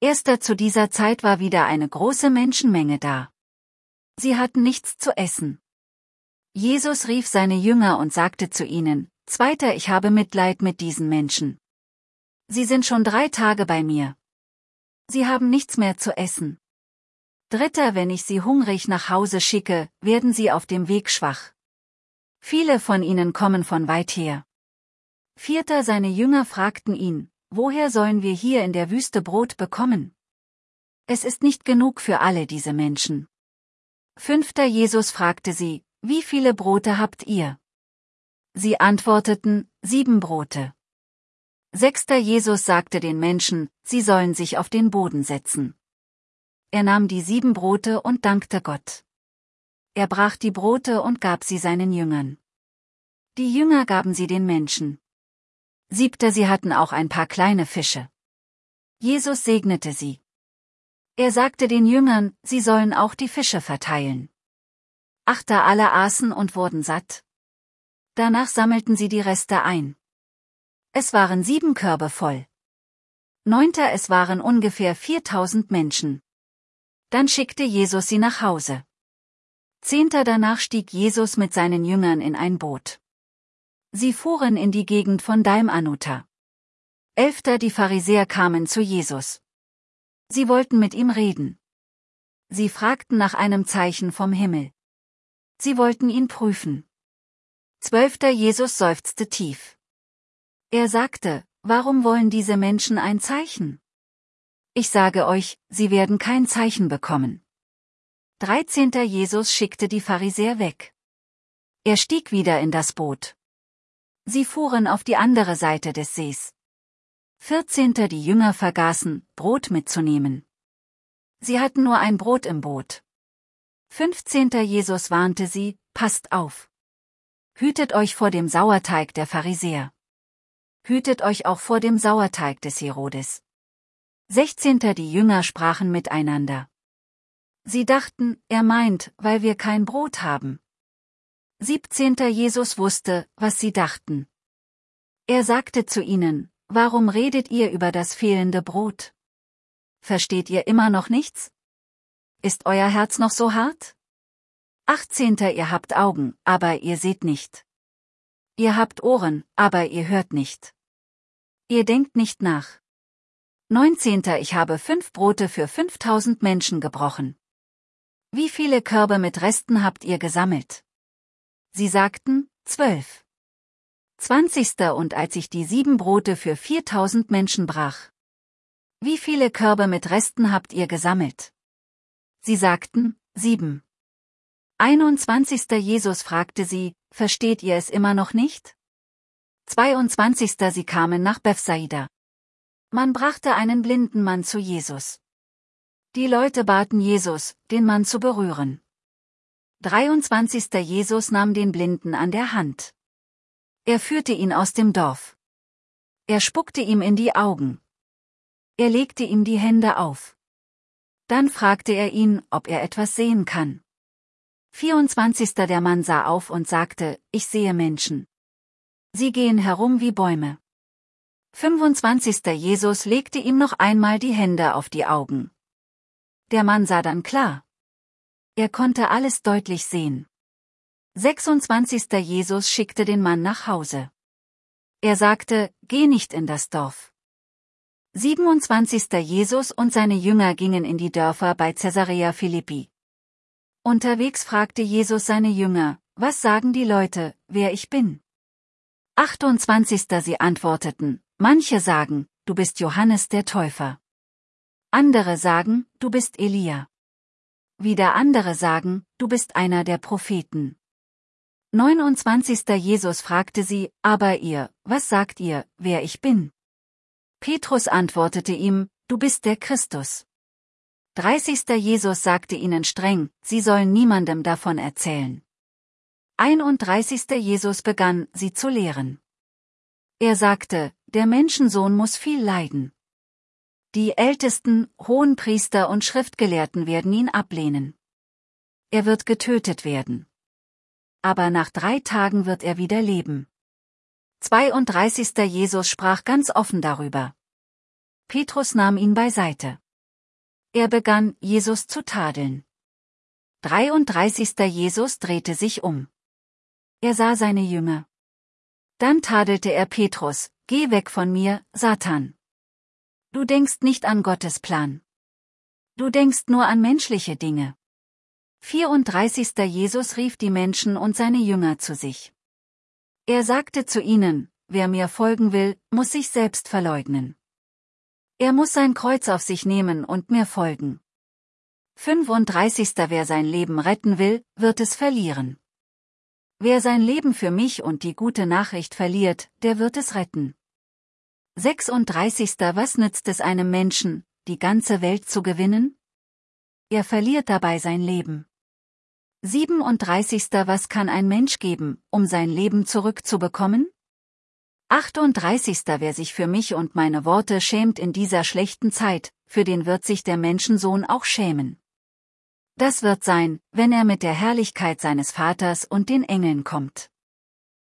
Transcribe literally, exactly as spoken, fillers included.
Erster zu dieser Zeit war wieder eine große Menschenmenge da. Sie hatten nichts zu essen. Jesus rief seine Jünger und sagte zu ihnen: Zweiter, ich habe Mitleid mit diesen Menschen. Sie sind schon drei Tage bei mir. Sie haben nichts mehr zu essen. Dritter, wenn ich sie hungrig nach Hause schicke, werden sie auf dem Weg schwach. Viele von ihnen kommen von weit her. Vierter, seine Jünger fragten ihn: Woher sollen wir hier in der Wüste Brot bekommen? Es ist nicht genug für alle diese Menschen. Fünfter, Jesus fragte sie: Wie viele Brote habt ihr? Sie antworteten: Sieben Brote. Sechster, Jesus sagte den Menschen, sie sollen sich auf den Boden setzen. Er nahm die sieben Brote und dankte Gott. Er brach die Brote und gab sie seinen Jüngern. Die Jünger gaben sie den Menschen. Siebter, sie hatten auch ein paar kleine Fische. Jesus segnete sie. Er sagte den Jüngern, sie sollen auch die Fische verteilen. Achter, alle aßen und wurden satt. Danach sammelten sie die Reste ein. Es waren sieben Körbe voll. Neunter, es waren ungefähr viertausend Menschen. Dann schickte Jesus sie nach Hause. Zehnter, danach stieg Jesus mit seinen Jüngern in ein Boot. Sie fuhren in die Gegend von Dalmanuta. Elfter, die Pharisäer kamen zu Jesus. Sie wollten mit ihm reden. Sie fragten nach einem Zeichen vom Himmel. Sie wollten ihn prüfen. Zwölfter, Jesus seufzte tief. Er sagte: Warum wollen diese Menschen ein Zeichen? Ich sage euch, sie werden kein Zeichen bekommen. Dreizehnter, Jesus schickte die Pharisäer weg. Er stieg wieder in das Boot. Sie fuhren auf die andere Seite des Sees. Vierzehnter, die Jünger vergaßen, Brot mitzunehmen. Sie hatten nur ein Brot im Boot. Fünfzehnter, Jesus warnte sie: Passt auf. Hütet euch vor dem Sauerteig der Pharisäer. Hütet euch auch vor dem Sauerteig des Herodes. Sechzehnter, die Jünger sprachen miteinander. Sie dachten, er meint, weil wir kein Brot haben. Siebzehnter, Jesus wusste, was sie dachten. Er sagte zu ihnen: Warum redet ihr über das fehlende Brot? Versteht ihr immer noch nichts? Ist euer Herz noch so hart? Achtzehnter, ihr habt Augen, aber ihr seht nicht. Ihr habt Ohren, aber ihr hört nicht. Ihr denkt nicht nach. Neunzehnter, ich habe fünf Brote für fünftausend Menschen gebrochen. Wie viele Körbe mit Resten habt ihr gesammelt? Sie sagten: Zwölf. Zwanzigster, und als ich die sieben Brote für viertausend Menschen brach. Wie viele Körbe mit Resten habt ihr gesammelt? Sie sagten: Sieben. Einundzwanzigster, Jesus fragte sie: Versteht ihr es immer noch nicht? Zweiundzwanzigster, sie kamen nach Bethsaida. Man brachte einen blinden Mann zu Jesus. Die Leute baten Jesus, den Mann zu berühren. Dreiundzwanzigster, Jesus nahm den Blinden an der Hand. Er führte ihn aus dem Dorf. Er spuckte ihm in die Augen. Er legte ihm die Hände auf. Dann fragte er ihn, ob er etwas sehen kann. vierundzwanzigster, der Mann sah auf und sagte: Ich sehe Menschen. Sie gehen herum wie Bäume. fünfundzwanzigster, Jesus legte ihm noch einmal die Hände auf die Augen. Der Mann sah dann klar. Er konnte alles deutlich sehen. sechsundzwanzigster, Jesus schickte den Mann nach Hause. Er sagte: Geh nicht in das Dorf. siebenundzwanzigster, Jesus und seine Jünger gingen in die Dörfer bei Caesarea Philippi. Unterwegs fragte Jesus seine Jünger: Was sagen die Leute, wer ich bin? achtundzwanzigster, sie antworteten: Manche sagen, du bist Johannes der Täufer. Andere sagen, du bist Elia. Wieder andere sagen, du bist einer der Propheten. neunundzwanzigster, Jesus fragte sie: Aber ihr, was sagt ihr, wer ich bin? Petrus antwortete ihm: Du bist der Christus. dreißigster, Jesus sagte ihnen streng, sie sollen niemandem davon erzählen. einunddreißigster, Jesus begann, sie zu lehren. Er sagte: Der Menschensohn muss viel leiden. Die Ältesten, Hohenpriester und Schriftgelehrten werden ihn ablehnen. Er wird getötet werden. Aber nach drei Tagen wird er wieder leben. zweiunddreißigster, Jesus sprach ganz offen darüber. Petrus nahm ihn beiseite. Er begann, Jesus zu tadeln. dreiunddreißigster Jesus drehte sich um. Er sah seine Jünger. Dann tadelte er Petrus: Geh weg von mir, Satan. Du denkst nicht an Gottes Plan. Du denkst nur an menschliche Dinge. vierunddreißigster Jesus rief die Menschen und seine Jünger zu sich. Er sagte zu ihnen: Wer mir folgen will, muss sich selbst verleugnen. Er muss sein Kreuz auf sich nehmen und mir folgen. fünfunddreißigster Wer sein Leben retten will, wird es verlieren. Wer sein Leben für mich und die gute Nachricht verliert, der wird es retten. sechsunddreißigster Was nützt es einem Menschen, die ganze Welt zu gewinnen? Er verliert dabei sein Leben. siebenunddreißigster Was kann ein Mensch geben, um sein Leben zurückzubekommen? achtunddreißigster Wer sich für mich und meine Worte schämt in dieser schlechten Zeit, für den wird sich der Menschensohn auch schämen. Das wird sein, wenn er mit der Herrlichkeit seines Vaters und den Engeln kommt.